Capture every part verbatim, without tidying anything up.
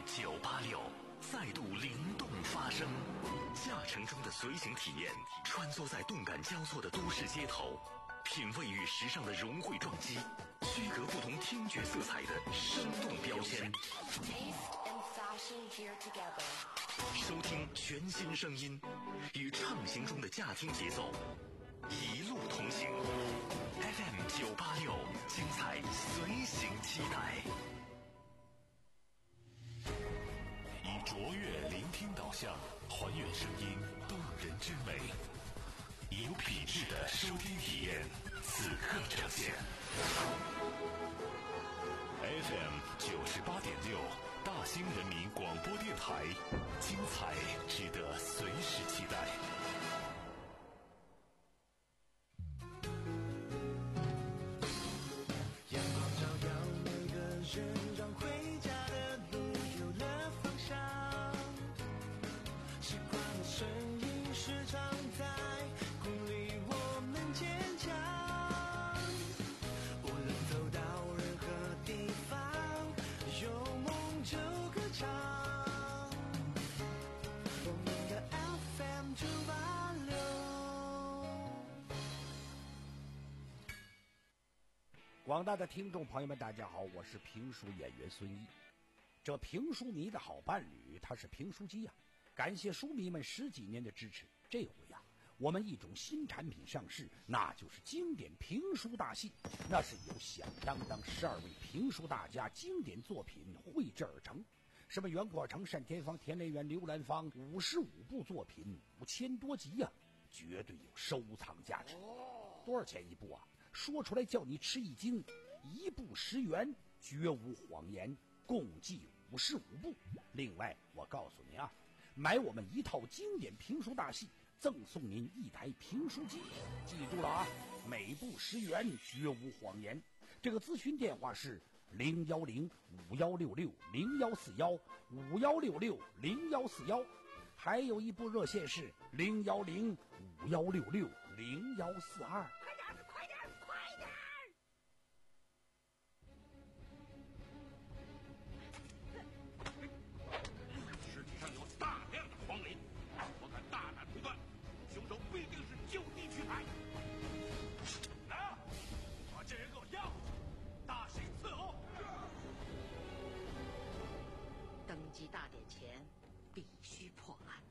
九八六再度灵动发声，驾乘中的随行体验，穿梭在动感交错的都市街头，品味与时尚的融汇撞击，区隔不同听觉色彩的生动标签。收听全新声音，与畅行中的驾听节奏，一路同行。F M 九八六，精彩随行期待。以卓越聆听导向，还原声音动人之美，以有品质的收听体验，此刻呈现。F M 九十八点六，大兴人民广播电台，精彩值得随时期待。 阳光照耀每个人，让回家的路有了方向。习惯的声音时常在鼓励我们坚强。无论走到任何地方，有梦就歌唱。我们的 F M 九八六。 广大的听众朋友们，大家好，我是评书演员孙一。这评书迷的好伴侣，他是评书机呀、啊。感谢书迷们十几年的支持，这回呀、啊，我们一种新产品上市，那就是经典评书大戏。那是由响当当十二位评书大家经典作品绘制而成，什么袁阔成、单田芳、田连元、刘兰芳，五十五部作品，五千多集呀、啊，绝对有收藏价值。多少钱一部啊？说出来叫你吃一惊，一部十元，绝无谎言，共计五十五部。另外，我告诉你啊，买我们一套经典评书大戏，赠送您一台评书机。记住了啊，每部十元，绝无谎言。这个咨询电话是零幺零五幺六六零幺四幺五幺六六零幺四幺，还有一部热线是零幺零五幺六六零幺四二。 快点，快点，快点！ 尸体上有大量的黄磷，我敢大胆推断，凶手必定是就地取材。来啊，把这人给我押回去，大刑伺候。 登基大典前必须破案。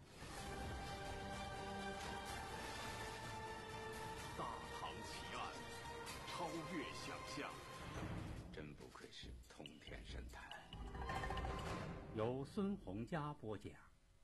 大唐奇案，超越想象， 真不愧是通天神探。 由孙洪佳播讲。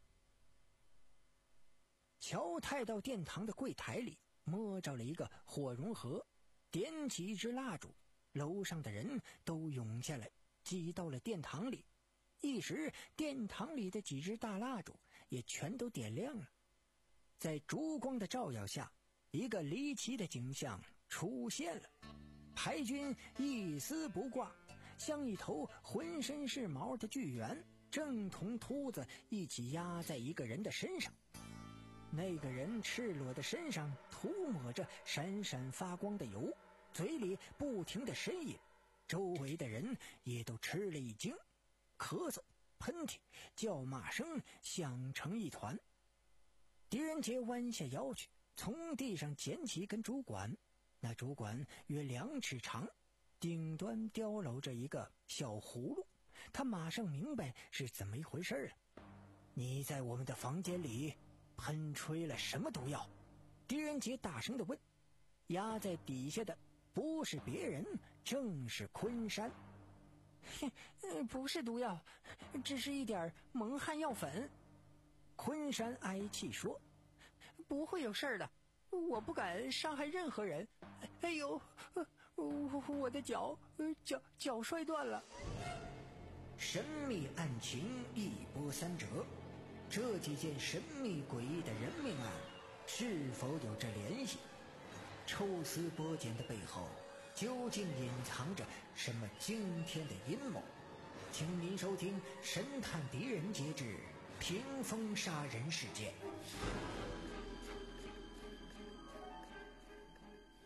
乔太到殿堂的柜台里摸着了一个火绒盒，点起一支蜡烛，楼上的人都涌下来，挤到了殿堂里。一时殿堂里的几支大蜡烛也全都点亮了。在烛光的照耀下，一个离奇的景象出现了。牌军一丝不挂，像一头浑身是毛的巨猿，正同秃子一起压在一个人的身上。那个人赤裸的身上涂抹着闪闪发光的油，嘴里不停地呻吟，周围的人也都吃了一惊，咳嗽、喷嚏、叫骂声响成一团。狄仁杰弯下腰去，从地上捡起一根竹管，那竹管约两尺长，顶端雕镂着一个小葫芦。他马上明白是怎么一回事了。你在我们的房间里喷吹了什么毒药？狄仁杰大声地问。压在底下的不是别人，正是昆山。不是毒药，只是一点蒙汗药粉。昆山哀泣说，不会有事的，我不敢伤害任何人。哎呦，我的脚脚脚摔断了。神秘案情一波三折，这几件神秘诡异的人命案是否有着联系？抽丝剥茧的背后究竟隐藏着什么惊天的阴谋？请您收听《神探狄仁杰之屏风杀人事件》。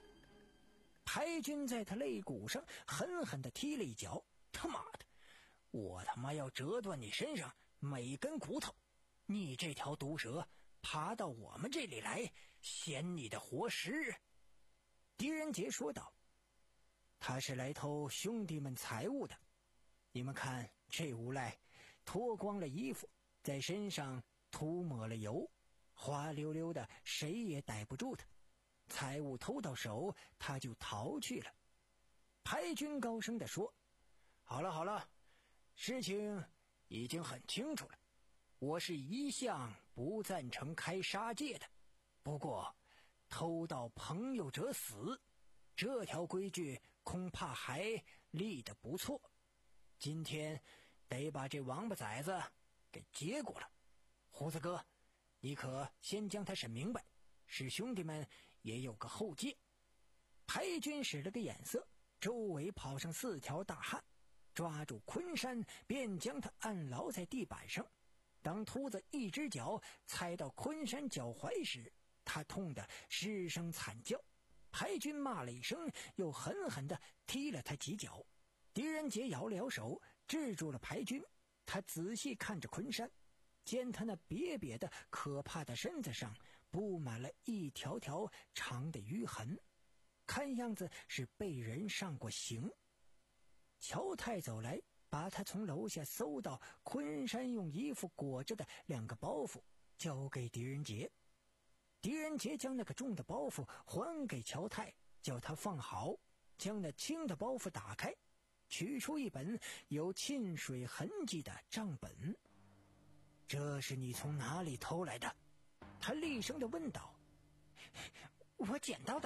牌军在他肋骨上狠狠地踢了一脚。他妈的， 我他妈要折断你身上每根骨头！你这条毒蛇爬到我们这里来，嫌你的活食！”狄仁杰说道：“他是来偷兄弟们财物的。你们看，这无赖脱光了衣服，在身上涂抹了油，滑溜溜的，谁也逮不住他。财物偷到手，他就逃去了。”排军高声地说：“好了好了，事情已经很清楚了。我是一向不赞成开杀戒的，不过偷盗朋友者死，这条规矩恐怕还立得不错。今天得把这王八崽子给结果了。胡子哥，你可先将他审明白，使兄弟们也有个后戒。”排军使了个眼色，周围跑上四条大汉，抓住昆山，便将他按牢在地板上。当秃子一只脚踩到昆山脚踝时，他痛得失声惨叫。排军骂了一声，又狠狠地踢了他几脚。狄仁杰摇了摇手，制住了排军。他仔细看着昆山，见他那瘪瘪的可怕的身子上布满了一条条长的淤痕，看样子是被人上过刑。乔太走来，把他从楼下搜到昆山用衣服裹着的两个包袱交给狄仁杰。狄仁杰将那个重的包袱还给乔太，叫他放好，将那轻的包袱打开，取出一本有沁水痕迹的账本。“这是你从哪里偷来的？”他厉声地问道。“我捡到的。”“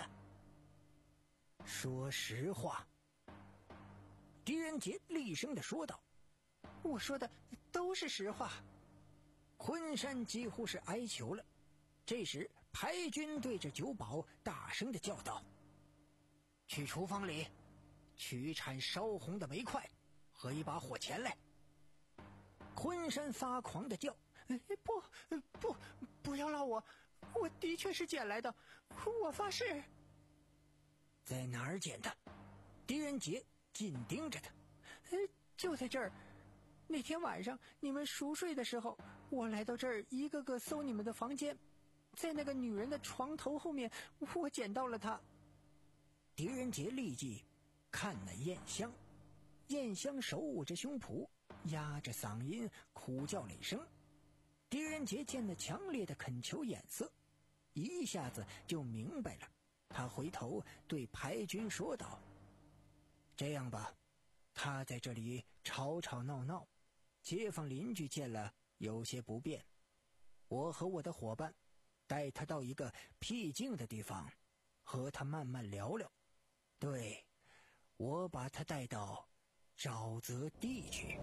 说实话。”狄仁杰厉声地说道。“我说的都是实话。”昆山几乎是哀求了。这时排军对着酒保大声地叫道：“去厨房里取产烧红的煤块和一把火钳来。”昆山发狂地叫：“不不，不要拉我，我的确是捡来的，我发誓。”“在哪儿捡的？”狄仁杰紧盯着他。“就在这儿，那天晚上你们熟睡的时候，我来到这儿一个个搜你们的房间，在那个女人的床头后面，我捡到了她。”狄仁杰立即看了燕香，燕香手捂着胸脯，压着嗓音苦叫了一声。狄仁杰见那强烈的恳求眼色，一下子就明白了。他回头对排军说道：“这样吧，他在这里吵吵闹闹，街坊邻居见了有些不便，我和我的伙伴带他到一个僻静的地方，和他慢慢聊聊。对，我把他带到沼泽地去。”“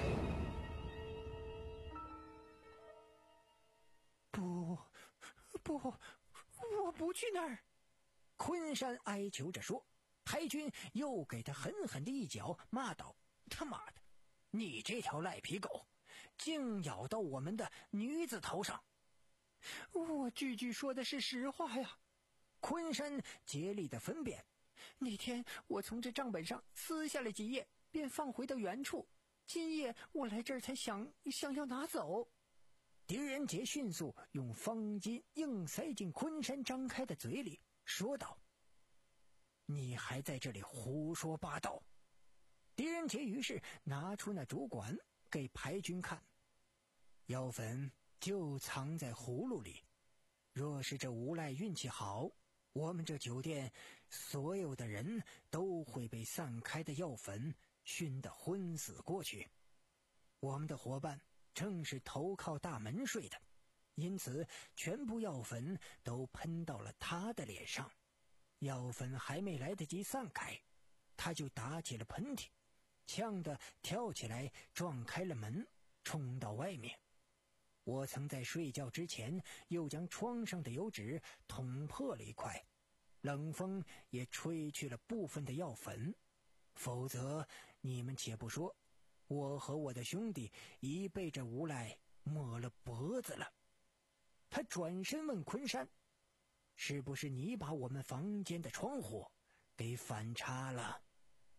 不不，我不去那儿！”昆山哀求着说。排军又给他狠狠的一脚，骂道：“他妈的，你这条赖皮狗，竟咬到我们的女子头上！”“我句句说的是实话呀！”昆山竭力的分辨。“那天我从这账本上撕下了几页，便放回到原处。今夜我来这儿才想想要拿走。”狄仁杰迅速用方巾硬塞进昆山张开的嘴里，说道：“你还在这里胡说八道！”狄仁杰于是拿出那竹管给排军看，药粉就藏在葫芦里。若是这无赖运气好，我们这酒店所有的人都会被散开的药粉熏得昏死过去。我们的伙伴正是头靠大门睡的，因此全部药粉都喷到了他的脸上。药粉还没来得及散开，他就打起了喷嚏，呛得跳起来撞开了门，冲到外面。我曾在睡觉之前又将窗上的油纸捅破了一块，冷风也吹去了部分的药粉，否则你们且不说，我和我的兄弟已被这无赖抹了脖子了。他转身问昆山：“是不是你把我们房间的窗户给反插了？”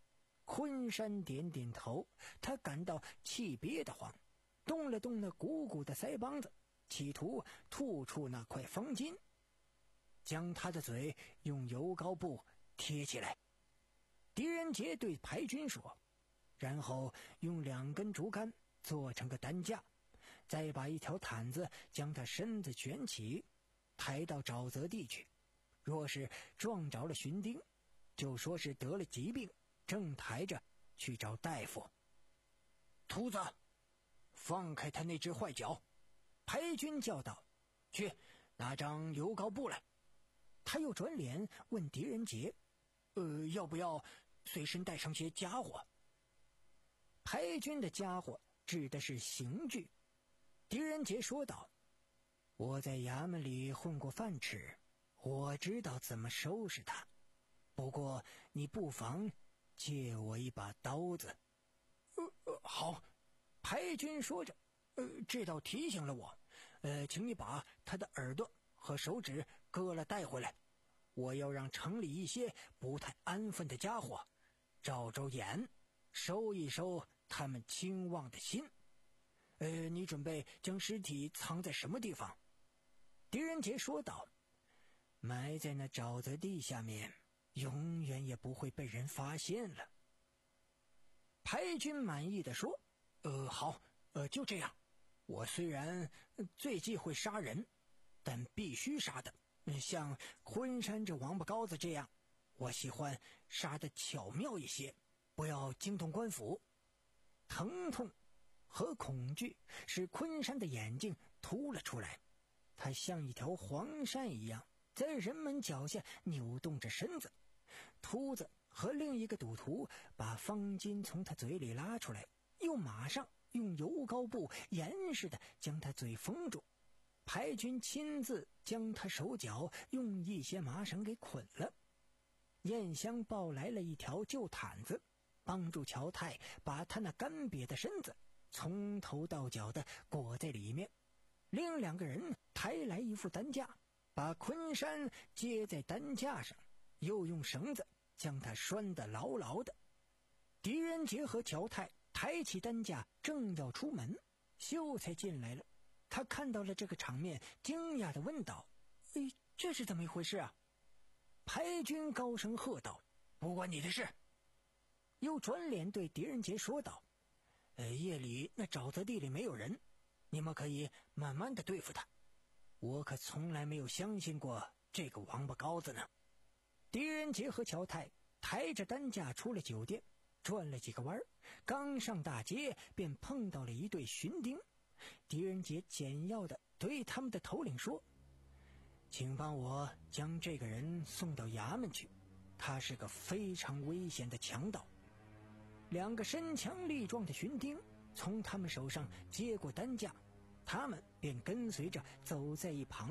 昆山点点头，他感到气憋得慌，动了动那鼓鼓的腮帮子，企图吐出那块方巾，将他的嘴用油膏布贴起来。狄仁杰对排军说，然后用两根竹竿做成个担架，再把一条毯子将他身子卷起，抬到沼泽地去。若是撞着了巡丁，就说是得了疾病，正抬着去找大夫。秃子，放开他那只坏脚！排军叫道，去拿张油膏布来。他又转脸问狄仁杰，呃，要不要随身带上些家伙？排军的家伙指的是刑具。狄仁杰说道，我在衙门里混过饭吃，我知道怎么收拾他，不过你不妨借我一把刀子。呃呃，好。排军说着，呃，这倒提醒了我，呃，请你把他的耳朵和手指割了带回来，我要让城里一些不太安分的家伙照照眼，收一收他们清望的心。呃，你准备将尸体藏在什么地方？狄仁杰说道，埋在那沼泽地下面，永远也不会被人发现了。排军满意地说，呃，好，呃，就这样。我虽然最忌讳杀人，但必须杀的。像昆山这王八羔子这样，我喜欢杀得巧妙一些，不要惊动官府。疼痛和恐惧使昆山的眼睛凸了出来，他像一条黄鳝一样在人们脚下扭动着身子。秃子和另一个赌徒把方巾从他嘴里拉出来，又马上用油膏布严实的将他嘴封住。排军亲自将他手脚用一些麻绳给捆了。燕香抱来了一条旧毯子，帮助乔太把他那干瘪的身子从头到脚的裹在里面。另两个人抬来一副担架，把昆山接在担架上，又用绳子将他拴得牢牢的。狄仁杰和乔太抬起担架正要出门，秀才进来了。他看到了这个场面，惊讶地问道，哎，这是怎么一回事啊？排军高声喝道，不关你的事。又转脸对狄仁杰说道，呃，夜里那沼泽地里没有人，你们可以慢慢地对付他，我可从来没有相信过这个王八羔子呢。狄仁杰和乔太抬着担架出了酒店，转了几个弯，刚上大街便碰到了一队巡丁。狄仁杰简要地对他们的头领说，请帮我将这个人送到衙门去，他是个非常危险的强盗。两个身强力壮的巡丁从他们手上接过担架，他们便跟随着走在一旁。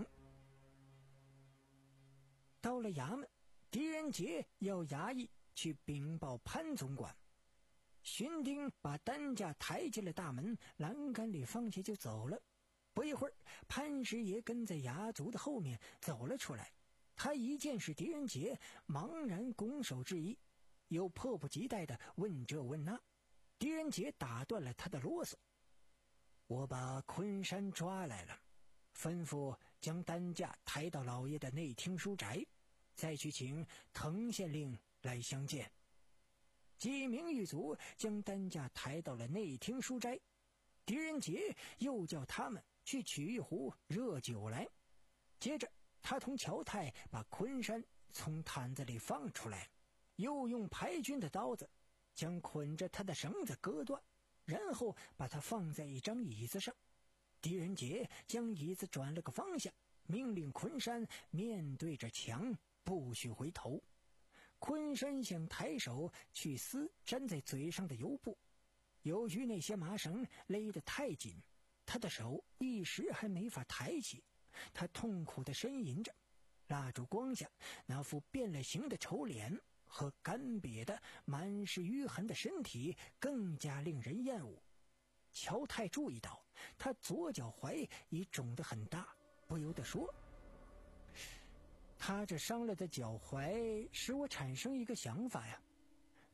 到了衙门，狄仁杰要衙役去禀报潘总管。巡丁把担架抬进了大门，栏杆里放下就走了。不一会儿，潘师爷跟在衙卒的后面走了出来。他一见是狄仁杰，茫然拱手致意，又迫不及待地问这问那。狄仁杰打断了他的啰嗦，我把昆山抓来了，吩咐将担架抬到老爷的内厅书宅，再去请滕县令来相见。几名狱卒将担架抬到了内厅书斋，狄仁杰又叫他们去取一壶热酒来。接着他同乔太把昆山从毯子里放出来，又用排军的刀子将捆着他的绳子割断，然后把他放在一张椅子上。狄仁杰将椅子转了个方向，命令昆山面对着墙，不许回头。昆山想抬手去撕粘在嘴上的油布，由于那些麻绳勒得太紧，他的手一时还没法抬起。他痛苦地呻吟着，蜡烛光下那副变了形的丑脸和干瘪的满是淤痕的身体更加令人厌恶。乔太注意到他左脚踝已肿得很大，不由得说，他这伤了的脚踝使我产生一个想法呀，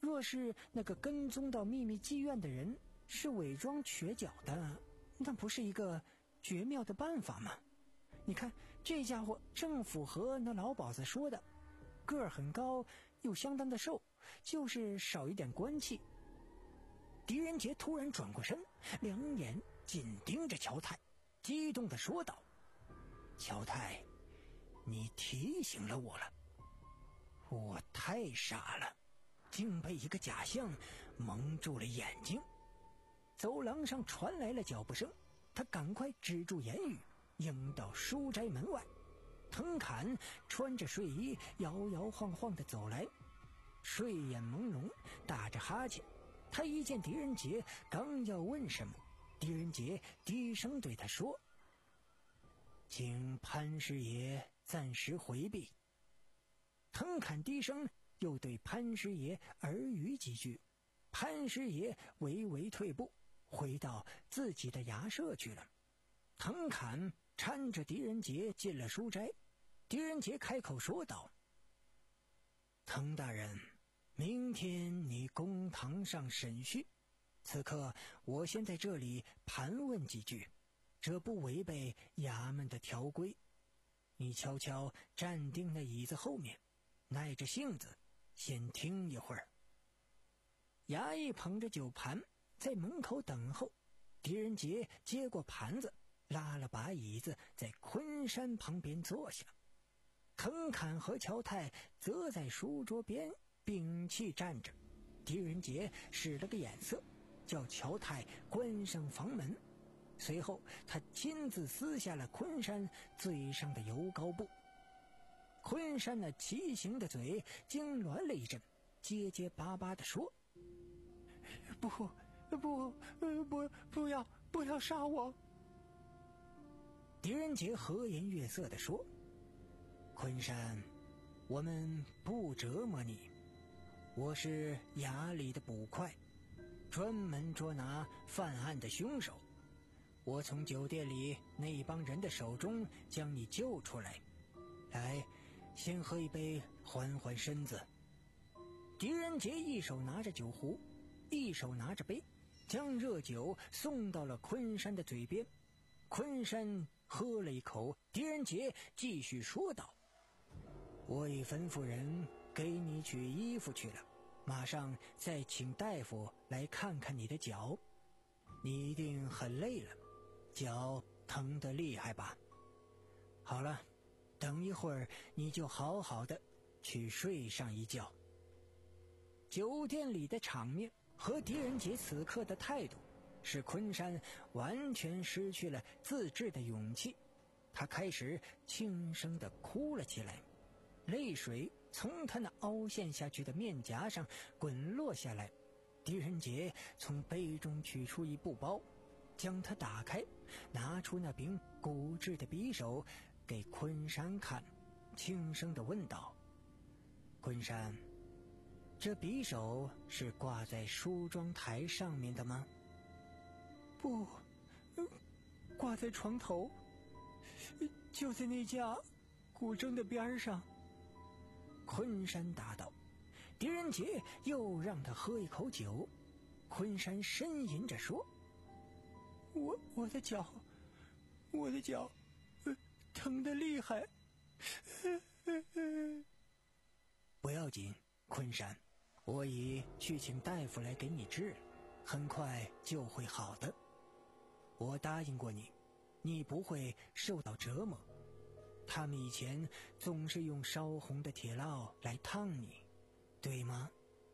若是那个跟踪到秘密妓院的人是伪装瘸脚的，那不是一个绝妙的办法吗？你看这家伙正符合那老鸨子说的，个儿很高又相当的瘦，就是少一点官气。狄仁杰突然转过身，两眼紧盯着乔太，激动地说道：乔太，你提醒了我了，我太傻了，竟被一个假象蒙住了眼睛。走廊上传来了脚步声，他赶快止住言语，迎到书斋门外。藤侃穿着睡衣摇摇晃晃地走来，睡眼朦胧，打着哈欠。他一见狄仁杰，刚要问什么，狄仁杰低声对他说：请潘师爷暂时回避。藤侃低声又对潘师爷耳语几句，潘师爷微微退步，回到自己的衙舍去了。藤侃搀着狄仁杰进了书斋，狄仁杰开口说道：藤大人，明天你公堂上审讯，此刻我先在这里盘问几句，这不违背衙门的条规。你悄悄站定那椅子后面，耐着性子先听一会儿。衙役捧着酒盘在门口等候，狄仁杰接过盘子，拉了把椅子在昆山旁边坐下。藤侃和乔太则在书桌边屏气站着。狄仁杰使了个眼色，叫乔太关上房门，随后他亲自撕下了昆山嘴上的油膏布。昆山那畸形的嘴痉挛了一阵，结结巴巴地说：不不不不要不要杀我。狄仁杰和颜悦色地说：昆山，我们不折磨你，我是衙里的捕快，专门捉拿犯案的凶手。我从酒店里那帮人的手中将你救出来，来，先喝一杯缓缓身子。狄仁杰一手拿着酒壶，一手拿着杯，将热酒送到了昆山的嘴边。昆山喝了一口，狄仁杰继续说道：我已吩咐人给你取衣服去了，马上再请大夫来看看你的脚。你一定很累了，脚疼得厉害吧？好了，等一会儿你就好好的去睡上一觉。酒店里的场面和狄仁杰此刻的态度，使昆山完全失去了自制的勇气。他开始轻声地哭了起来，泪水从他那凹陷下去的面颊上滚落下来。狄仁杰从杯中取出一布包，将它打开，拿出那柄骨质的匕首给昆山看，轻声地问道：昆山，这匕首是挂在梳妆台上面的吗？不，挂在床头，就在那架古筝的边上。昆山答道。狄仁杰又让他喝一口酒，昆山呻吟着说：我我的脚我的脚、呃、疼得厉害、呃呃呃、不要紧，昆山，我已去请大夫来给你治了，很快就会好的。我答应过你，你不会受到折磨。他们以前总是用烧红的铁烙来烫你，对吗？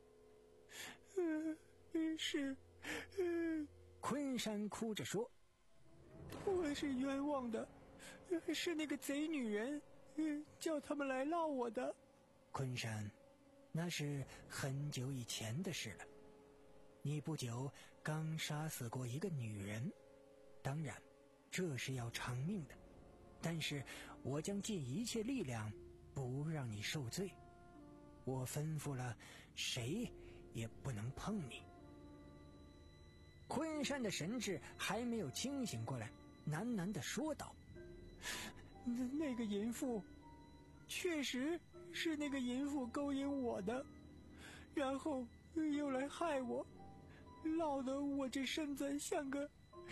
呃，是。呃，昆山哭着说：我是冤枉的，是那个贼女人叫他们来烙我的。昆山，那是很久以前的事了。你不久刚杀死过一个女人，当然这是要偿命的，但是我将尽一切力量不让你受罪。我吩咐了，谁也不能碰你。昆山的神智还没有清醒过来，喃喃地说道：那那个淫妇，确实是那个淫妇勾引我的，然后又来害我，落得我这身子像个……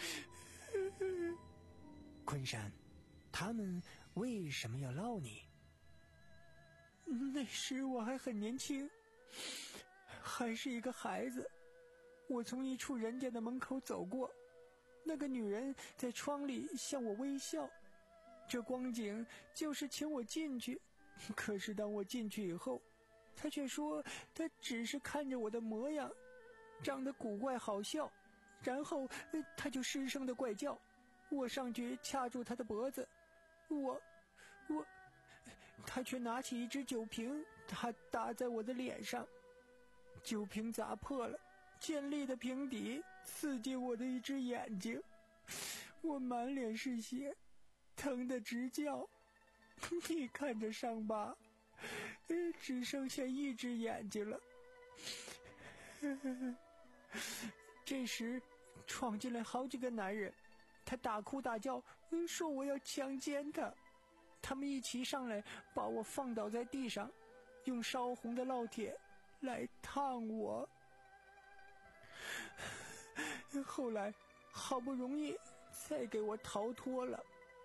昆山，他们为什么要闹你？那时我还很年轻，还是一个孩子。我从一处人家的门口走过，那个女人在窗里向我微笑，这光景就是请我进去。可是当我进去以后，她却说她只是看着我的模样长得古怪好笑，然后她就失声的怪叫。我上去掐住她的脖子，我我她却拿起一只酒瓶，她打在我的脸上，酒瓶砸破了，尖利的瓶底刺进我的一只眼睛，我满脸是血，疼得直叫。你看这伤疤，只剩下一只眼睛了。这时闯进来好几个男人，他大哭大叫，说我要强奸他。他们一齐上来把我放倒在地上，用烧红的烙铁来烫我。后来好不容易才给我逃脱了。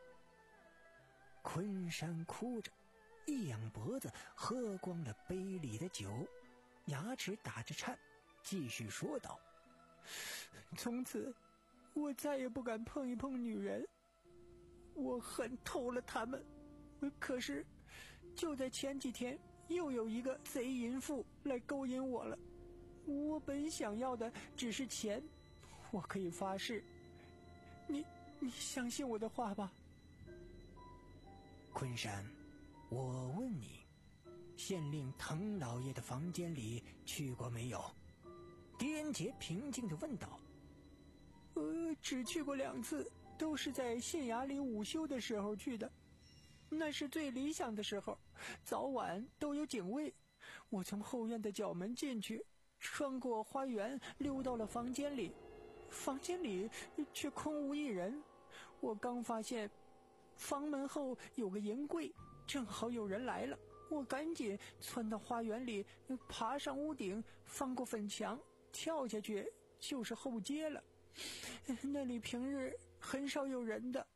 昆山哭着，一仰脖子喝光了杯里的酒，牙齿打着颤，继续说道：从此我再也不敢碰一碰女人，我恨透了他们。可是就在前几天，又有一个贼淫妇来勾引我了。我本想要的只是钱，我可以发誓，你你相信我的话吧。昆山，我问你，县令滕老爷的房间里去过没有？狄仁杰平静地问道。呃，只去过两次，都是在县衙里午休的时候去的。那是最理想的时候，早晚都有警卫。我从后院的角门进去，穿过花园溜到了房间里，房间里却空无一人。我刚发现房门后有个银柜，正好有人来了，我赶紧窜到花园里，爬上屋顶，翻过粉墙，跳下去就是后街了。那里平日很少有人的。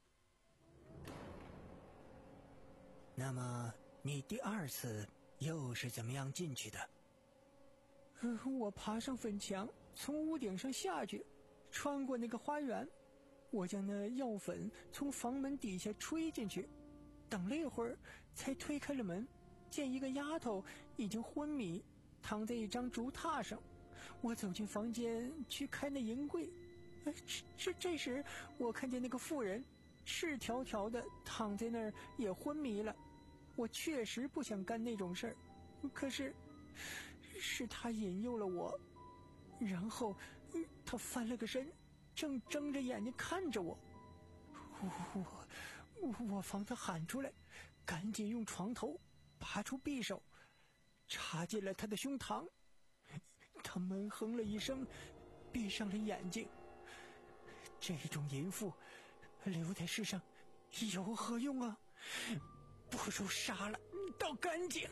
那么你第二次又是怎么样进去的？我爬上粉墙，从屋顶上下去，穿过那个花园，我将那药粉从房门底下吹进去，等了一会儿才推开了门，见一个丫头已经昏迷，躺在一张竹榻上。我走进房间去开那银柜，这这时我看见那个妇人赤条条的躺在那儿，也昏迷了。我确实不想干那种事儿，可是是他引诱了我。然后他翻了个身，正睁着眼睛看着我。我我我防他喊出来，赶紧用床头拔出匕首，插进了他的胸膛。他闷哼了一声，闭上了眼睛。这种淫妇留在世上有何用啊？不如杀了倒干净。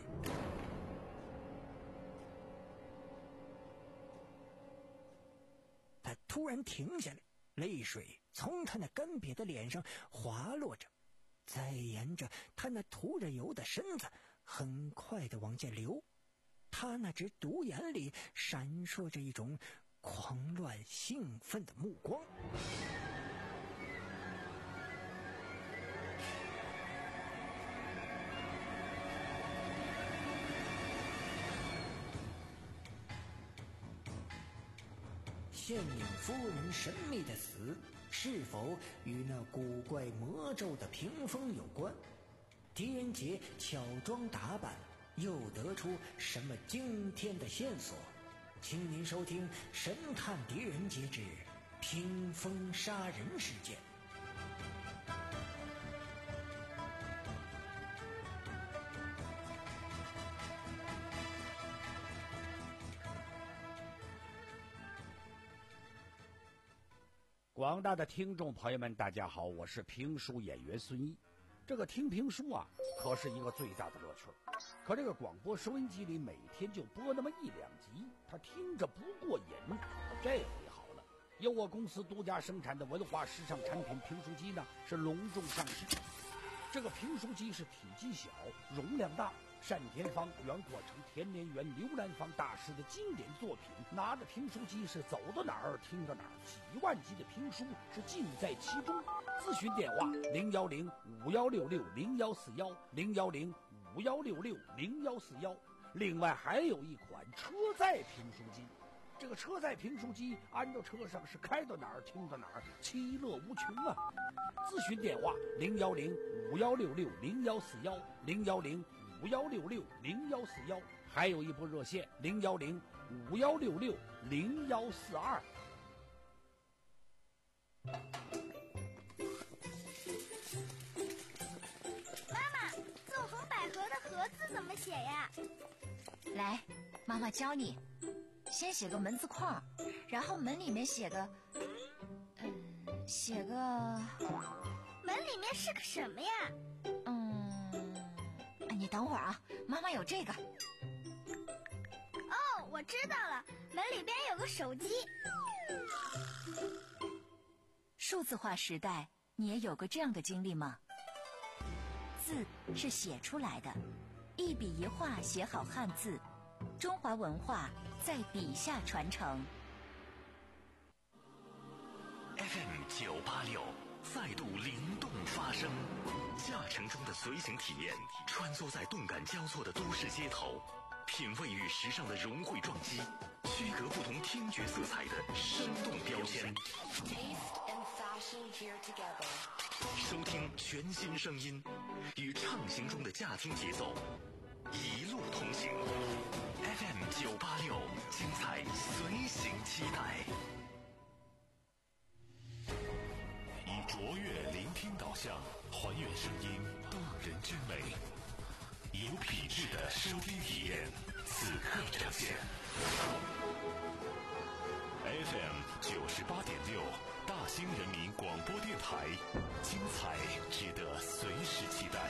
他突然停下来，泪水从他那干瘪的脸上滑落着，再沿着他那涂着油的身子很快地往下流。他那只独眼里闪烁着一种狂乱兴奋的目光。县令夫人神秘的死，是否与那古怪魔咒的屏风有关？狄仁杰巧装打扮，又得出什么惊天的线索？请您收听《神探狄仁杰之屏风杀人事件》。 广大的听众朋友们，大家好，我是评书演员孙一。 这个听评书啊，可是一个最大的乐趣。可这个广播收音机里每天就播那么一两集，他听着不过瘾。这回好了，由我公司独家生产的文化时尚产品评书机呢，是隆重上市。这个评书机是体积小、容量大，单田芳、袁阔成、田连元、刘兰芳大师的经典作品，拿着评书机是走到哪儿听到哪儿，几万集的评书是尽在其中。咨询电话零幺零五幺六六零幺四幺零幺零五幺六六零幺四幺。另外还有一款车载评书机，这个车载评书机安到车上是开到哪儿听到哪儿，其乐无穷啊！咨询电话零幺零五幺六六零幺四幺零幺零五幺六六零幺四幺，还有一部热线零幺零五幺六六零幺四二。 妈妈，纵横捭阖的阖字怎么写呀？ 来，妈妈教你。先写个门字框，然后门里面写个，嗯，写个。 门里面是个什么呀？ 嗯，你等会儿啊，妈妈有这个。 哦，我知道了，门里边有个手机。 数字化时代，你也有过这样的经历吗？字是写出来的，一笔一画写好汉字，中华文化在笔下传承。 F M 九八六再度灵动发声，驾乘中的随行体验，穿梭在动感交错的都市街头，品味与时尚的融汇撞击，区隔不同听觉色彩的生动标签。收听全新声音，与畅行中的驾听节奏，一路同行。F M 九八六，精彩随行期待。以卓越聆听导向，还原声音动人之美，有品质的收听体验，此刻呈现。F M 九十八点六，大兴人民广播电台，精彩值得随时期待。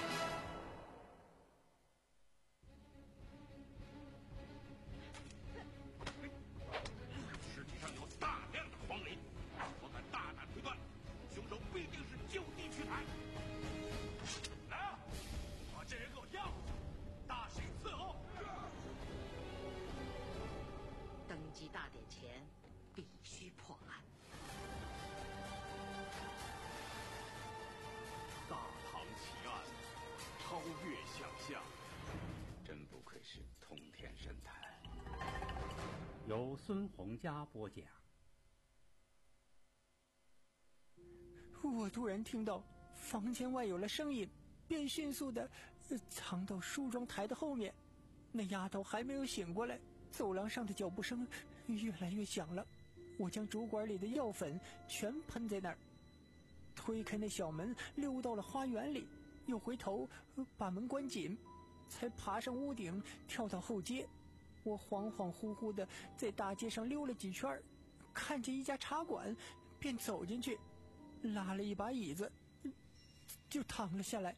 尸体上有大量的黄磷，我敢大胆推断，凶手必定是就地取材。来啊，把这人给我押回去，大刑伺候。 登基大典前必须破案。 大唐奇案，超越想象。 真不愧是通天神探。 由孙洪佳播讲。 我突然听到房间外有了声音，便迅速的、呃、藏到梳妆台的后面。那丫头还没有醒过来，走廊上的脚步声越来越响了。我将竹管里的药粉全喷在那儿，推开那小门，溜到了花园里，又回头、呃、把门关紧，才爬上屋顶，跳到后街。我恍恍惚惚的在大街上溜了几圈，看见一家茶馆，便走进去，拉了一把椅子，就躺了下来。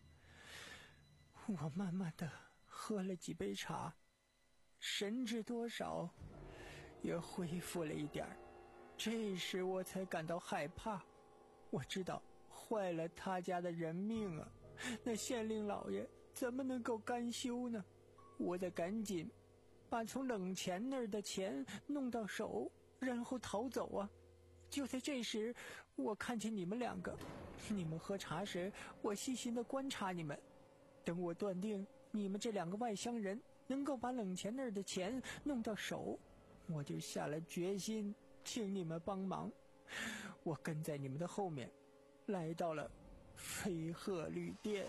我慢慢的喝了几杯茶，神志多少也恢复了一点儿。这时我才感到害怕，我知道坏了他家的人命啊！那县令老爷怎么能够甘休呢？我得赶紧把从冷钱那儿的钱弄到手，然后逃走啊！就在这时，我看见你们两个，你们喝茶时，我细心的观察你们。等我断定你们这两个外乡人能够把冷钱那儿的钱弄到手，我就下了决心，请你们帮忙。我跟在你们的后面，来到了飞鹤旅店。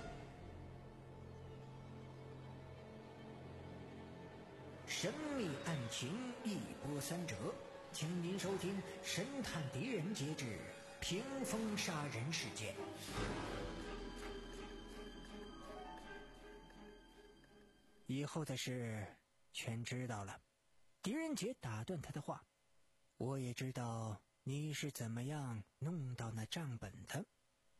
神秘案情一波三折，请您收听《神探狄仁杰之屏风杀人事件》。以后的事全知道了。狄仁杰打断他的话：“我也知道你是怎么样弄到那账本的。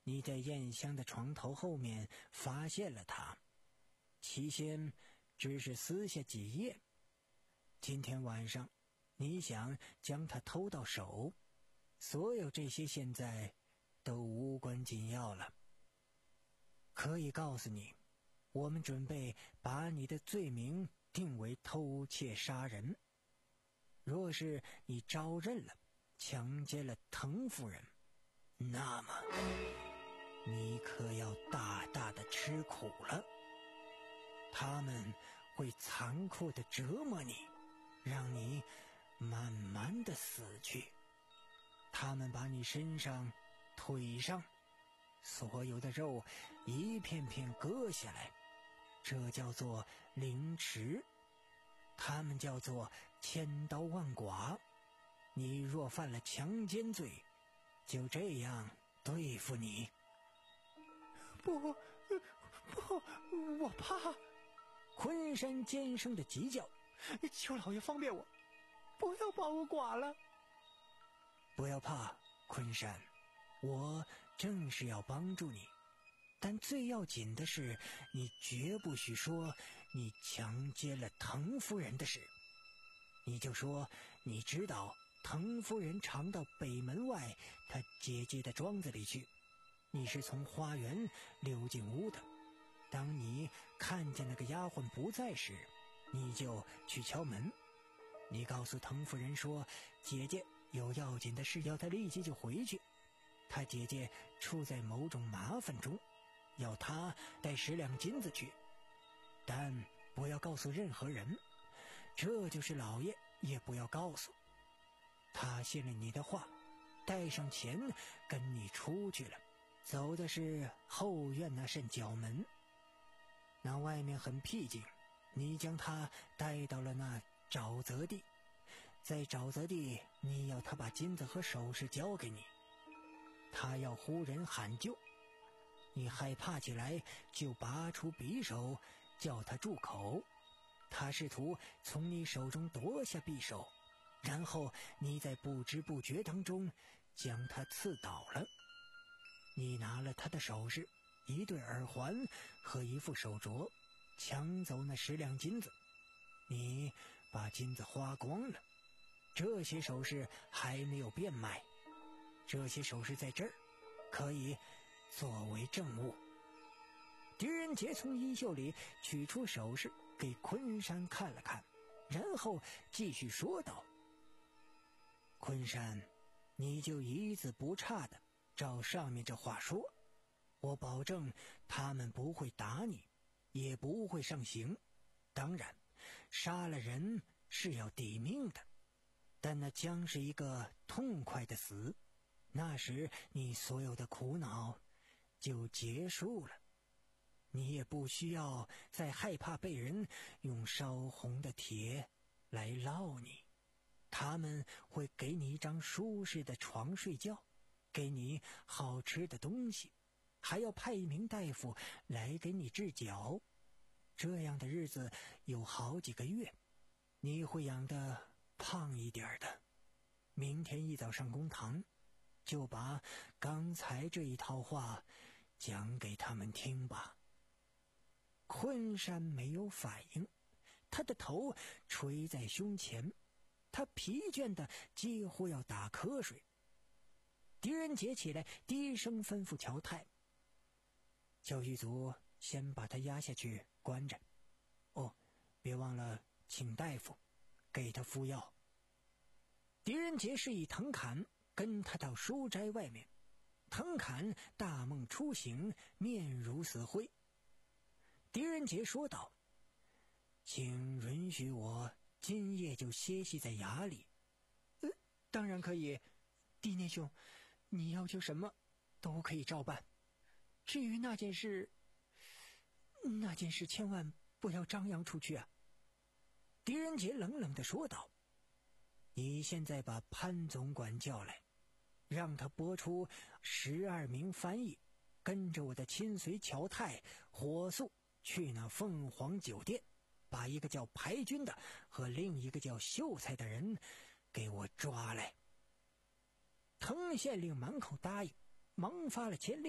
你在燕香的床头后面发现了他，起先只是撕下几页，今天晚上你想将他偷到手，所有这些现在都无关紧要了。可以告诉你，我们准备把你的罪名定为偷窃杀人。若是你招认了强奸了滕夫人，那么你可要大大的吃苦了。他们会残酷的折磨你，让你慢慢的死去。他们把你身上、腿上所有的肉一片片割下来，这叫做凌迟。他们叫做千刀万剐。你若犯了强奸罪，就这样对付你。 不不，我怕。 昆山尖声的急叫， 求老爷方便我，不要把我剐了。 不要怕，昆山，我正是要帮助你，但最要紧的是，你绝不许说你强奸了滕夫人的事。你就说你知道滕夫人常到北门外她姐姐的庄子里去，你是从花园溜进屋的。当你看见那个丫鬟不在时，你就去敲门。你告诉滕夫人说，姐姐有要紧的事要她立即就回去，她姐姐处在某种麻烦中，要她带十两金子去，但不要告诉任何人，这就是老爷也不要告诉。他信了你的话，带上钱跟你出去了，走的是后院那扇角门。那外面很僻静，你将他带到了那沼泽地，在沼泽地你要他把金子和首饰交给你，他要呼人喊救，你害怕起来就拔出匕首叫他住口，他试图从你手中夺下匕首，然后你在不知不觉当中将他刺倒了。你拿了他的首饰，一对耳环和一副手镯，抢走那十两金子。你把金子花光了，这些首饰还没有变卖，这些首饰在这儿可以作为证物。狄仁杰从衣袖里取出首饰给昆山看了看，然后继续说道：昆山，你就一字不差的照上面这话说，我保证他们不会打你，也不会上刑。当然杀了人是要抵命的，但那将是一个痛快的死，那时你所有的苦恼就结束了。你也不需要再害怕被人用烧红的铁来烙你，他们会给你一张舒适的床睡觉，给你好吃的东西，还要派一名大夫来给你治脚。这样的日子有好几个月，你会养得胖一点的。明天一早上公堂，就把刚才这一套话讲给他们听吧。昆山没有反应，他的头垂在胸前，他疲倦的几乎要打瞌睡。狄仁杰起来低声吩咐乔太，叫狱卒先把他压下去关着，哦，别忘了请大夫给他敷药。狄仁杰示意滕侃跟他到书斋外面，滕侃大梦初醒，面如死灰。狄仁杰说道：请允许我今夜就歇息在衙里。 呃，当然可以，狄内兄，你要求什么都可以照办。至于那件事，那件事千万不要张扬出去啊。 狄仁杰冷冷地说道：你现在把潘总管叫来，让他拨出十二名翻译，跟着我的亲随乔太火速去那凤凰酒店，把一个叫排军的和另一个叫秀才的人给我抓来。滕县令满口答应，忙发了签令，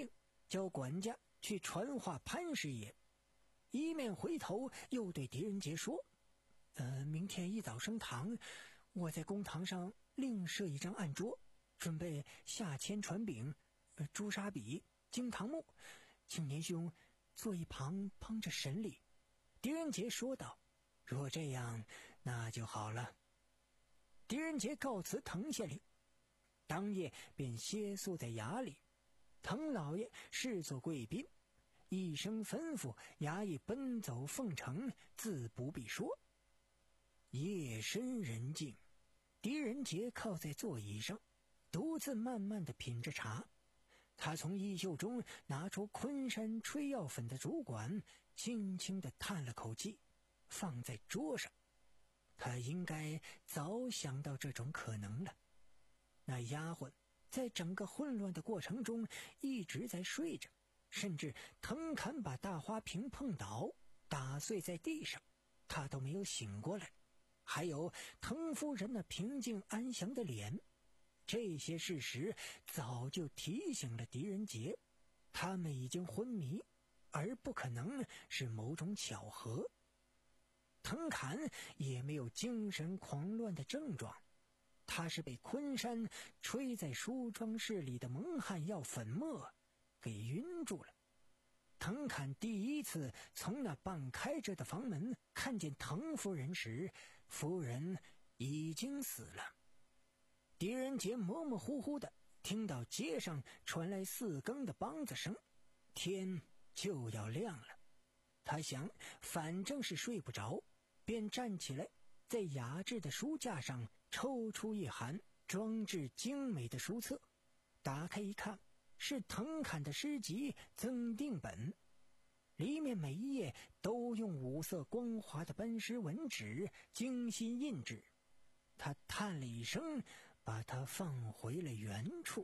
叫管家去传话潘师爷，一面回头又对狄仁杰说：呃，明天一早升堂，我在公堂上另设一张案桌，准备下铅传饼、呃、朱砂笔、惊堂木，请年兄坐一旁帮着审理。狄仁杰说道：若这样那就好了。狄仁杰告辞滕县令，当夜便歇宿在衙里。滕老爷视作贵宾，一声吩咐，衙役奔走奉承，自不必说。夜深人静，狄仁杰靠在座椅上，独自慢慢地品着茶。他从衣袖中拿出昆山吹药粉的竹管，轻轻地叹了口气，放在桌上。他应该早想到这种可能了。那丫鬟在整个混乱的过程中一直在睡着，甚至藤砍把大花瓶碰倒，打碎在地上，他都没有醒过来。还有滕夫人那平静安详的脸，这些事实早就提醒了狄仁杰，他们已经昏迷，而不可能是某种巧合。滕侃也没有精神狂乱的症状，他是被昆山吹在梳妆室里的蒙汗药粉末给晕住了。滕侃第一次从那半开着的房门看见滕夫人时，夫人已经死了。狄仁杰模模糊糊的听到街上传来四更的梆子声，天就要亮了。他想反正是睡不着，便站起来，在雅致的书架上抽出一函装置精美的书册，打开一看，是滕侃的诗集《增订本》，里面每一页都用五色光滑的斑石纹纸精心印制。他叹了一声，把它放回了原处。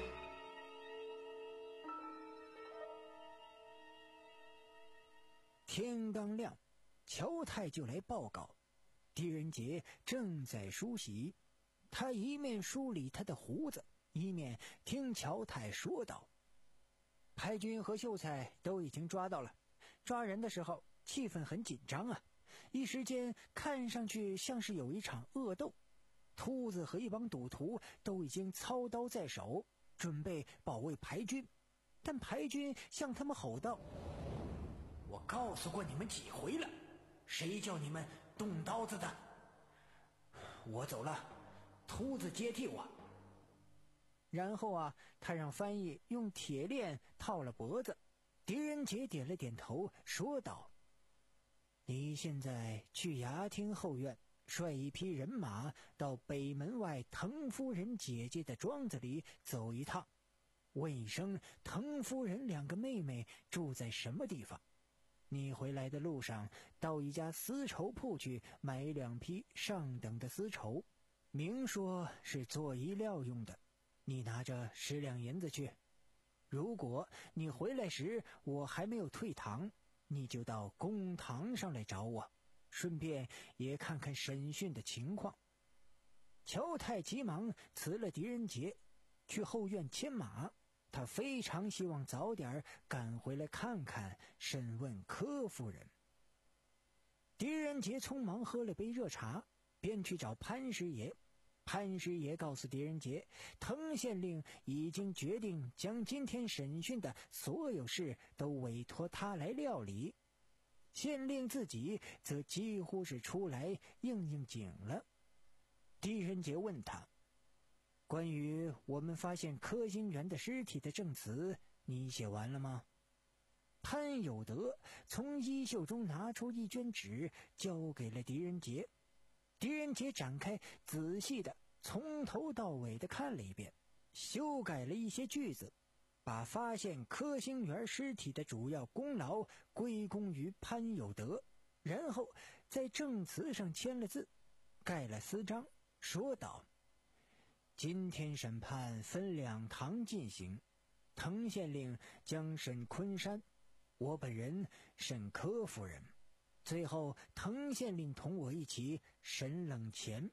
天刚亮，乔太就来报告，狄仁杰正在梳洗。他一面梳理他的胡子，一面听乔太说道：排军和秀才都已经抓到了，抓人的时候气氛很紧张啊，一时间看上去像是有一场恶斗。秃子和一帮赌徒都已经操刀在手，准备保卫排军，但排军向他们吼道：我告诉过你们几回了，谁叫你们动刀子的？我走了，秃子接替我。然后啊，他让翻译用铁链套了脖子。狄仁杰点了点头，说道：你现在去衙厅后院，率一批人马到北门外滕夫人姐姐的庄子里走一趟，问一声滕夫人两个妹妹住在什么地方。你回来的路上到一家丝绸铺去买两匹上等的丝绸，明说是做衣料用的，你拿着十两银子去。如果你回来时我还没有退堂，你就到公堂上来找我，顺便也看看审讯的情况。乔太急忙辞了狄仁杰，去后院牵马。他非常希望早点赶回来看看，审问柯夫人。狄仁杰匆忙喝了杯热茶，便去找潘师爷。潘师爷告诉狄仁杰，滕县令已经决定将今天审讯的所有事都委托他来料理，县令自己则几乎是出来应应景了。狄仁杰问他，关于我们发现柯兴元的尸体的证词，你写完了吗？潘有德从衣袖中拿出一卷纸，交给了狄仁杰。狄仁杰展开，仔细的从头到尾的看了一遍，修改了一些句子，把发现柯兴元尸体的主要功劳归功于潘有德，然后在证词上签了字，盖了私章，说道：今天审判分两堂进行，滕县令将审昆山，我本人审柯夫人，最后滕县令同我一起审冷钱。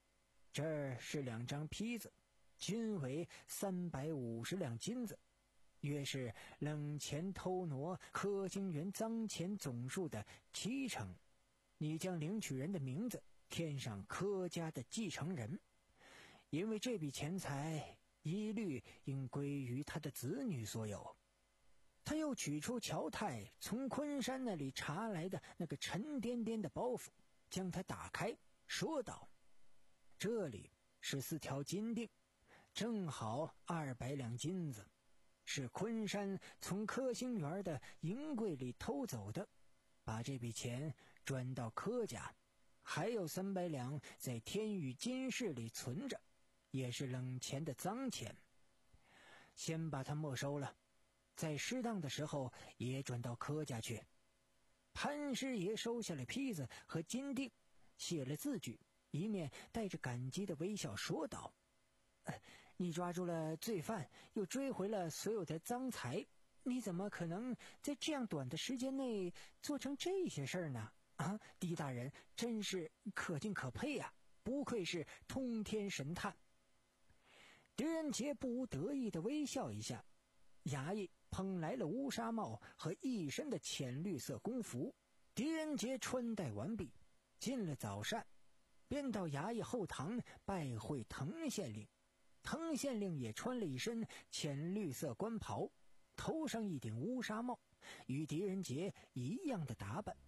这是两张坯子，均为三百五十两金子， 约是冷钱偷挪柯兴元赃钱总数的七成。你将领取人的名字填上柯家的继承人，因为这笔钱财一律应归于他的子女所有。他又取出乔太从昆山那里查来的那个沉甸甸的包袱，将它打开，说道：这里是四条金锭，正好二百两金子，是昆山从柯兴园的银柜里偷走的，把这笔钱转到柯家，还有三百两在天宇金市里存着，也是冷钱的赃钱，先把它没收了，在适当的时候也转到柯家去。潘师爷收下了坯子和金锭，写了字据，一面带着感激的微笑说道：呃你抓住了罪犯，又追回了所有的赃财，你怎么可能在这样短的时间内做成这些事儿呢？啊，狄大人真是可敬可佩啊，不愧是通天神探。狄仁杰不无得意地微笑一下，衙役捧来了乌纱帽和一身的浅绿色工服，狄仁杰穿戴完毕，进了早膳，便到衙役后堂拜会滕县令。滕县令也穿了一身浅绿色官袍，头上一顶乌纱帽，与狄仁杰一样的打扮。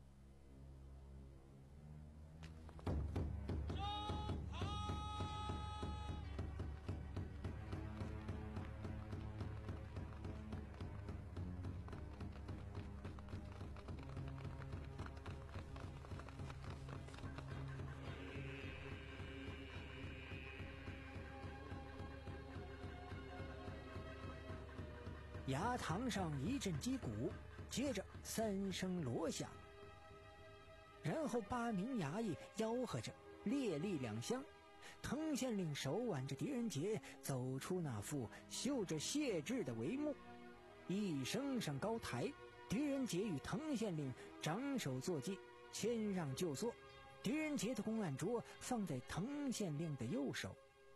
衙堂上一阵击鼓，接着三声锣响，然后八名衙役吆喝着列立两厢。滕县令手挽着狄仁杰走出那副绣着谢志的帷幕，一升上高台，狄仁杰与滕县令掌手作揖，谦让就坐。狄仁杰的公案桌放在滕县令的右手。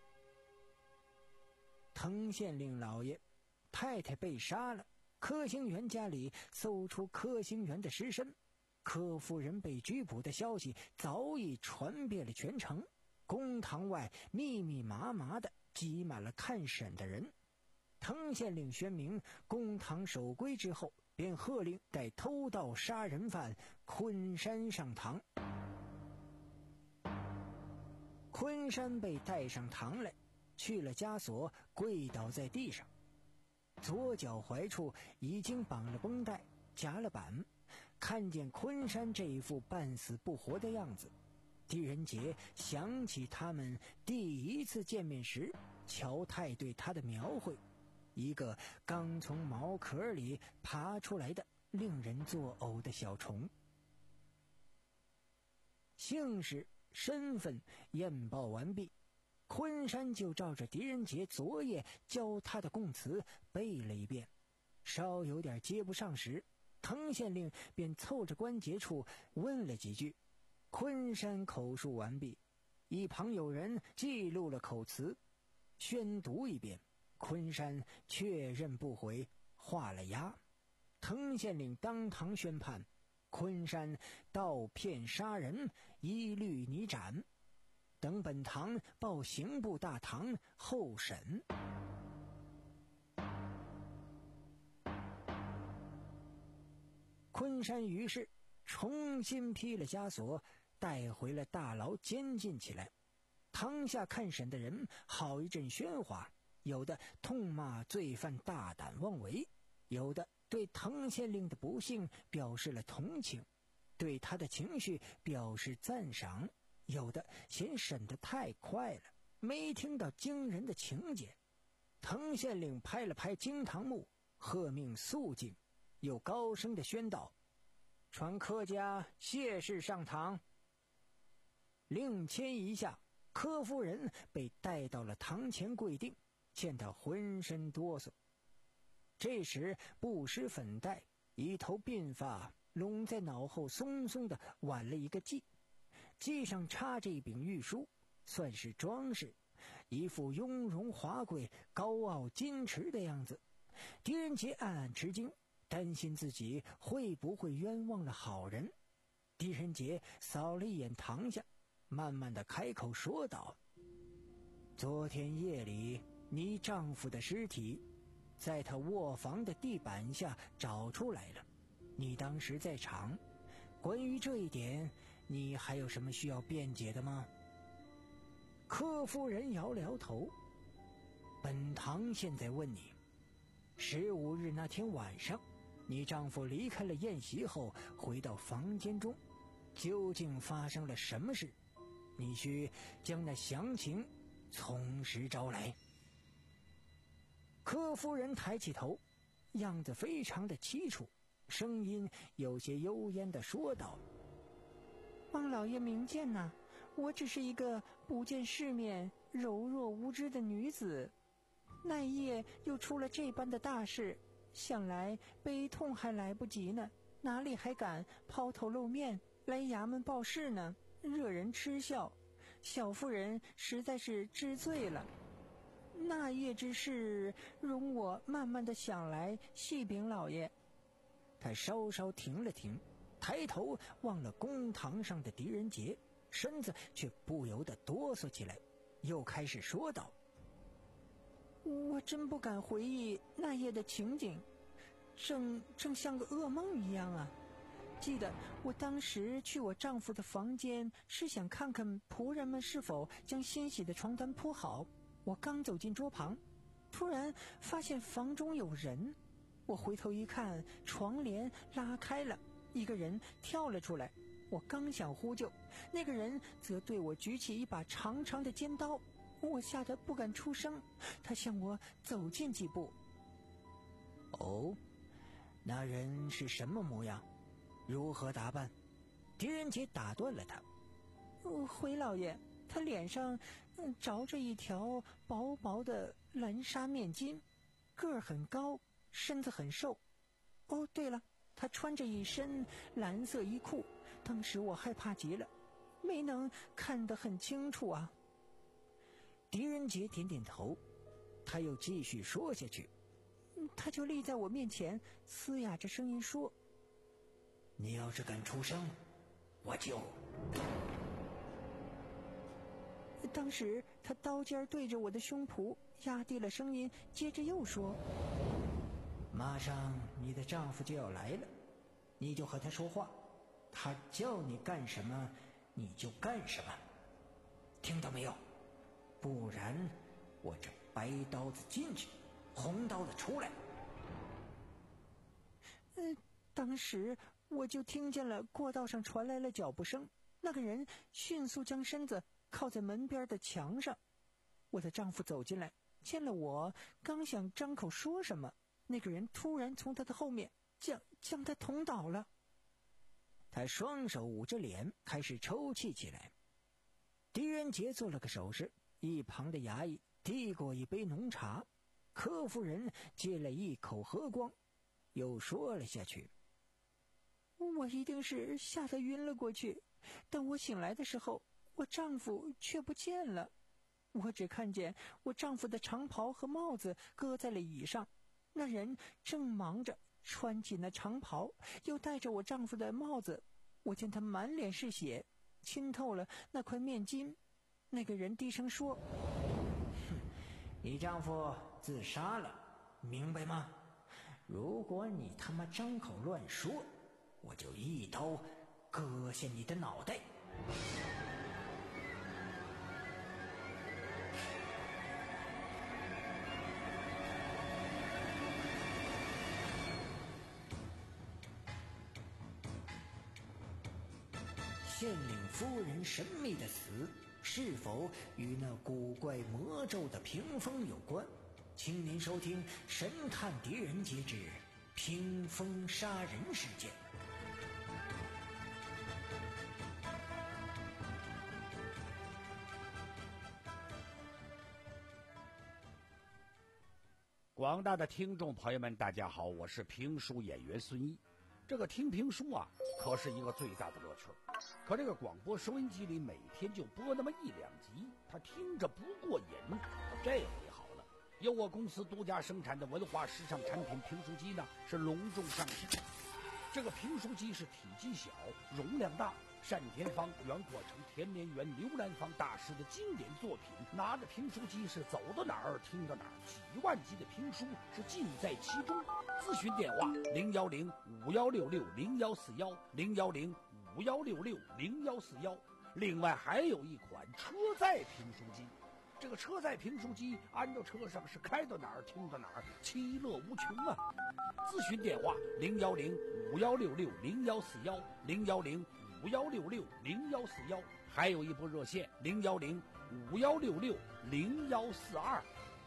滕县令老爷，太太被杀了，柯兴元家里搜出柯兴元的尸身，柯夫人被拘捕的消息早已传遍了全城，公堂外密密麻麻的挤满了看审的人。滕县令宣明公堂守规之后，便喝令带偷盗杀人犯昆山上堂。昆山被带上堂来，去了枷锁，跪倒在地上，左脚踝处已经绑了绷带，夹了板。看见昆山这一副半死不活的样子，狄仁杰想起他们第一次见面时乔太对他的描绘，一个刚从毛壳里爬出来的令人作呕的小虫。姓氏身份验报完毕，昆山就照着狄仁杰昨夜教他的供词背了一遍，稍有点接不上时，滕县令便凑着关节处问了几句。昆山口述完毕，一旁有人记录了口词，宣读一遍，昆山确认不回，画了押。滕县令当堂宣判，昆山盗骗杀人，一律拟斩。等本堂报刑部大堂候审。昆山于是重新披了枷锁，带回了大牢监禁起来。堂下看审的人好一阵喧哗，有的痛骂罪犯大胆妄为，有的对滕县令的不幸表示了同情，对他的情绪表示赞赏，有的嫌审得太快了，没听到惊人的情节。滕县令拍了拍惊堂木，喝命肃静，又高声地宣道：传柯家谢氏上堂。令签一下，柯夫人被带到了堂前跪定，见他浑身哆嗦。这时不施粉黛，一头鬓发拢在脑后，松松的挽了一个髻，髻上插着一柄玉书，算是装饰，一副雍容华贵、高傲矜持的样子， 狄仁杰暗暗吃惊，担心自己会不会冤枉了好人。狄仁杰扫了一眼堂下，慢慢的开口说道：昨天夜里你丈夫的尸体在他卧房的地板下找出来了，你当时在场，关于这一点你还有什么需要辩解的吗？柯夫人摇了摇头。本堂现在问你，十五日那天晚上，你丈夫离开了宴席后回到房间中，究竟发生了什么事？你需将那详情从实招来。柯夫人抬起头，样子非常的凄楚，声音有些幽咽地说道：王老爷明鉴呐、啊，我只是一个不见世面、柔弱无知的女子，那夜又出了这般的大事，想来悲痛还来不及呢，哪里还敢抛头露面来衙门报事呢？惹人嗤笑，小妇人实在是知罪了。那夜之事，容我慢慢的想来细禀老爷。他稍稍停了停，抬头望了公堂上的狄仁杰，身子却不由得哆嗦起来，又开始说道：我真不敢回忆那夜的情景，正正像个噩梦一样啊。记得我当时去我丈夫的房间，是想看看仆人们是否将新洗的床单铺好。我刚走进桌旁，突然发现房中有人。我回头一看，床帘拉开了，一个人跳了出来。我刚想呼救，那个人则对我举起一把长长的尖刀。我吓得不敢出声，他向我走近几步。哦，那人是什么模样？如何打扮？狄仁杰打断了他。哦，回老爷，他脸上嗯着着一条薄薄的蓝纱面巾，个儿很高，身子很瘦。哦，对了，他穿着一身蓝色衣裤，当时我害怕极了，没能看得很清楚啊。狄仁杰点点头，他又继续说下去。他就立在我面前，嘶哑着声音说：你要是敢出声，我就……当时他刀尖对着我的胸脯，压低了声音，接着又说：马上你的丈夫就要来了，你就和他说话，他叫你干什么你就干什么，听到没有？不然我这白刀子进去，红刀子出来。嗯，当时我就听见了过道上传来了脚步声，那个人迅速将身子靠在门边的墙上。我的丈夫走进来，见了我，刚想张口说什么，那个人突然从他的后面将将他捅倒了。他双手捂着脸，开始抽泣起来。狄仁杰做了个手势，一旁的衙役递过一杯浓茶，柯夫人接了一口喝光，又说了下去：我一定是吓得晕了过去，等我醒来的时候，我丈夫却不见了。我只看见我丈夫的长袍和帽子搁在了椅上，那人正忙着穿起那长袍，又戴着我丈夫的帽子。我见他满脸是血，浸透了那块面巾。那个人低声说：哼，你丈夫自杀了，明白吗？如果你他妈张口乱说，我就一刀割下你的脑袋。县令夫人神秘的死，是否与那古怪魔咒的屏风有关？请您收听《神探狄仁杰之屏风杀人事件》。 广大的听众朋友们，大家好，我是评书演员孙一。这个听评书啊，可是一个最大的乐趣。可这个广播收音机里每天就播那么一两集，他听着不过瘾。这回好了， 由我公司独家生产的文化时尚产品评书机呢是隆重上市。这个评书机是体积小、容量大，单田芳、袁国成、田绵园、刘兰芳大师的经典作品。拿着评书机是走到哪儿听到哪儿，几万集的评书是尽在其中。咨询电话零幺零五幺六六零幺四幺零幺零五幺六六零幺四幺。另外还有一款车载评书机。这个车载评书机安到车上是开到哪儿听到哪儿，其乐无穷啊！咨询电话零幺零五幺六六零幺四幺零幺零五幺六六零幺四幺，还有一部热线零幺零五幺六六零幺四二。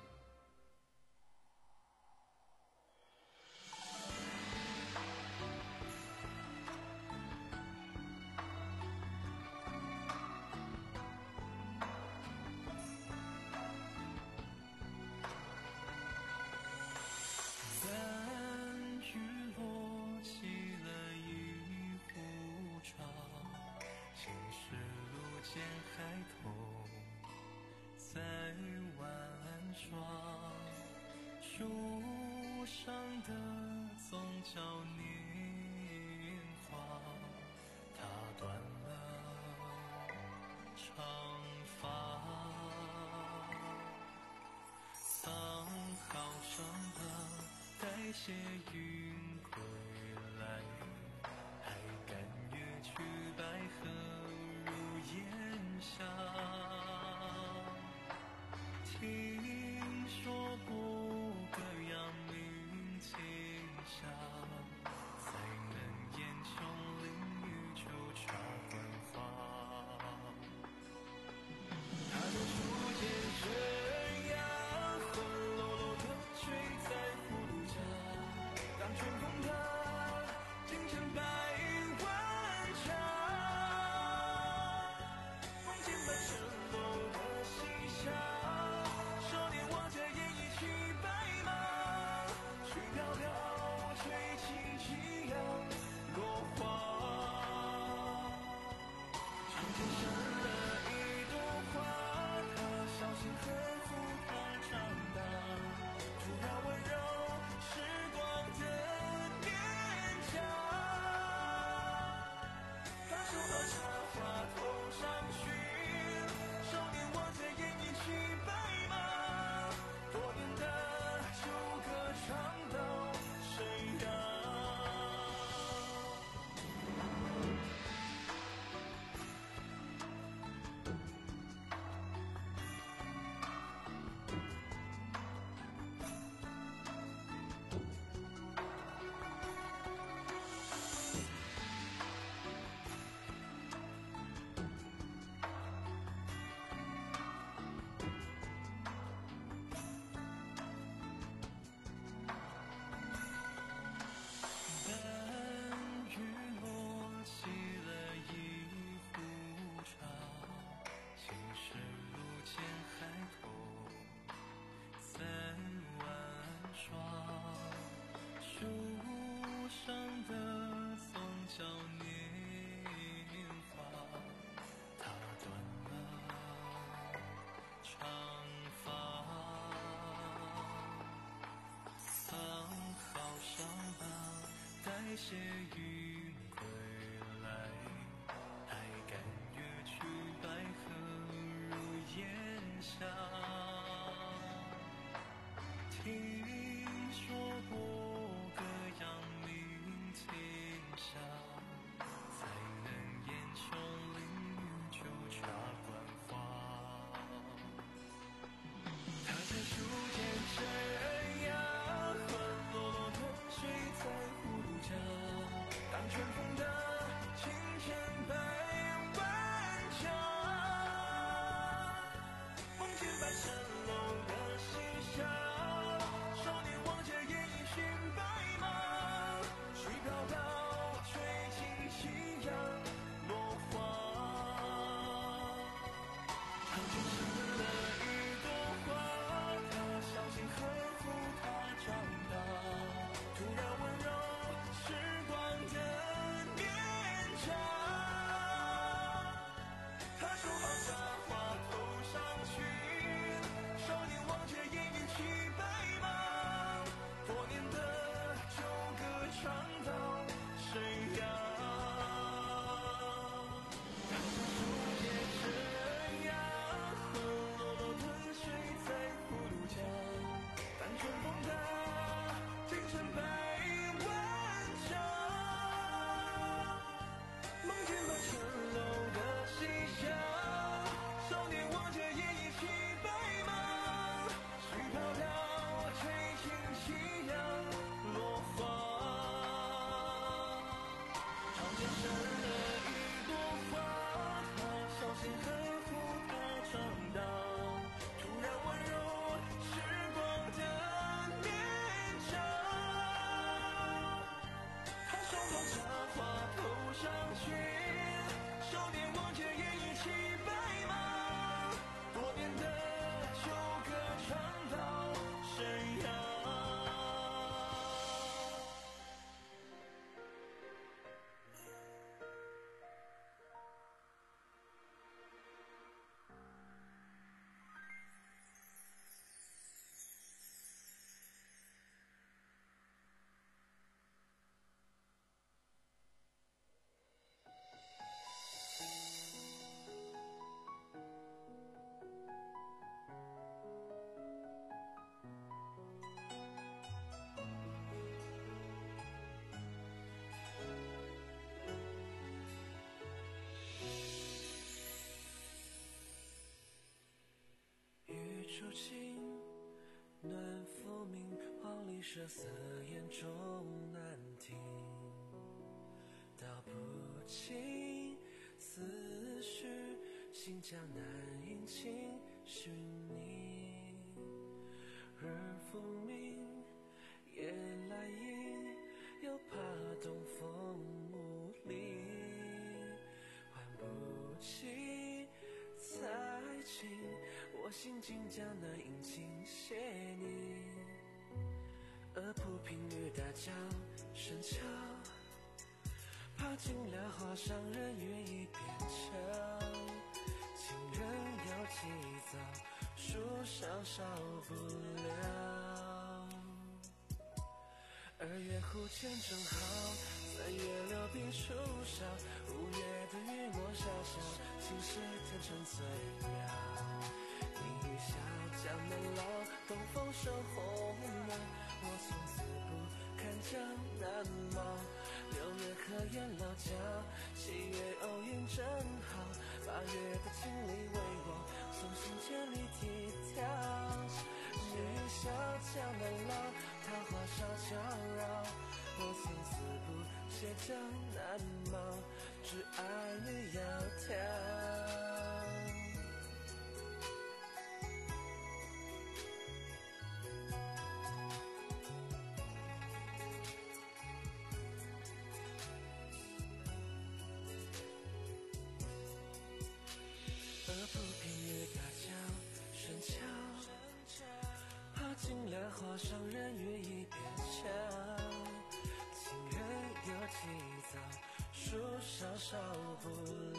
树上的总叫年华，它断了长发，桑好上了，待谢云归来，还甘月去百合入檐下。听说过个阳明青霞，才能烟秋淋雨就插冠花。他的初见生涯，昏落落的吹在葫芦架，当春风它竟成百万家。梦见半生楼的西夏，少年望着烟一曲白马，絮飘飘吹起夕阳落花。窗前生了一朵花，它小心呵护它长大，初绕温柔时光的脸颊。他手到茶花头上寻，少年望着烟一曲白马，多年的旧歌唱到生涯。淡雨落起了一壶茶，心事如前海头三万刷，树上的松叫年华，它断了长发。桑好上吧，待谢云归来，还甘月去百合入檐下。听说过个阳明青霞，才能烟秋淋雨就插冠花。他在树间生涯，昏落落的吹在葫芦架，当春风的清晨百万家。梦见半抒情，暖浮明，黄鹂舍色眼中难听，道不尽思绪，心江难引情绪你。日复明，夜来阴，又怕东风无力，唤不起才情，我心竟江南引情写你。鹅浦平日大江深桥，怕尽了花上人愿意变俏，情人要急躁，树上少不了。二月湖前正好，三月流冰初少，五月的雨墨潇潇，青石天成最妙。你笑江南老，东风生红了，我从此不看江南貌。六月可言老窖，七月偶饮正好，八月的情理为我从心间里体条。你笑江南老，桃花少娇绕，我从此不写江南貌，只爱你窈窕。鹅浦平日大江深桥，怕尽了花上人愿意变俏，情人有急躁，树上少不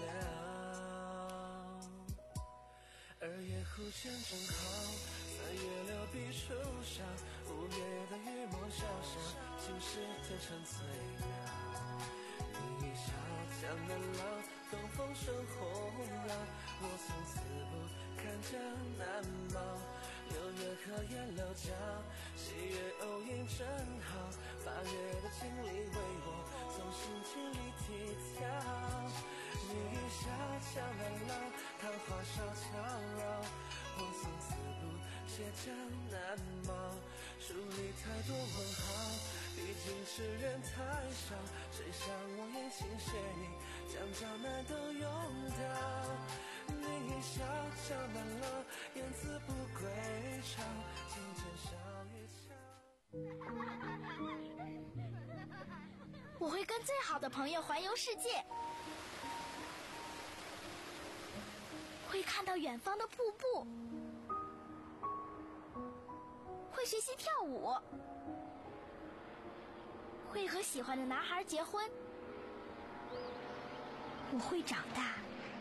了。二月湖前正好，三月流碧初少，五月的雨墨潇潇，青石天成最妙。你笑江南老，东风生红绕，我从此不看江南貌。六月可言老窖，七月偶饮正好，八月的情理为我从心间里体条。你笑江南老，桃花少娇绕，我从此不写江南貌。书里太多问号，毕竟世人太少，谁像我言情写你，将江南都用到。你笑江南老，言字不归巢，金针小玉桥。 我会跟最好的朋友环游世界，会看到远方的瀑布，会学习跳舞，会和喜欢的男孩结婚。我会长大。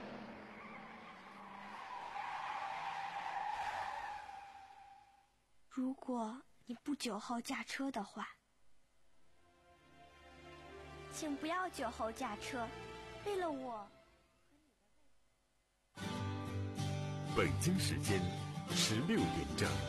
如果你不酒后驾车的话，请不要酒后驾车，为了我。 北京时间十六点整。